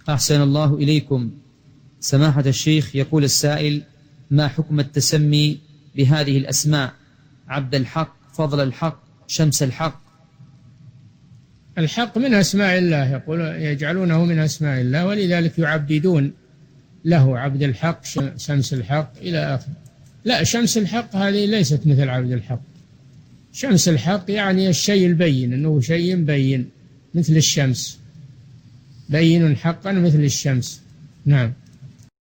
أحسن الله إليكم. سماحة الشيخ، يقول السائل: ما حكم التسمي بهذه الأسماء: عبد الحق، فضل الحق، شمس الحق؟ الحق من أسماء الله، يقول يجعلونه من أسماء الله، ولذلك يعبدون له عبد الحق، شمس الحق إلى آخره. لا، شمس الحق هذه ليست مثل عبد الحق. شمس الحق يعني الشيء البين، أنه شيء بين مثل الشمس، بين حقا مثل الشمس. نعم.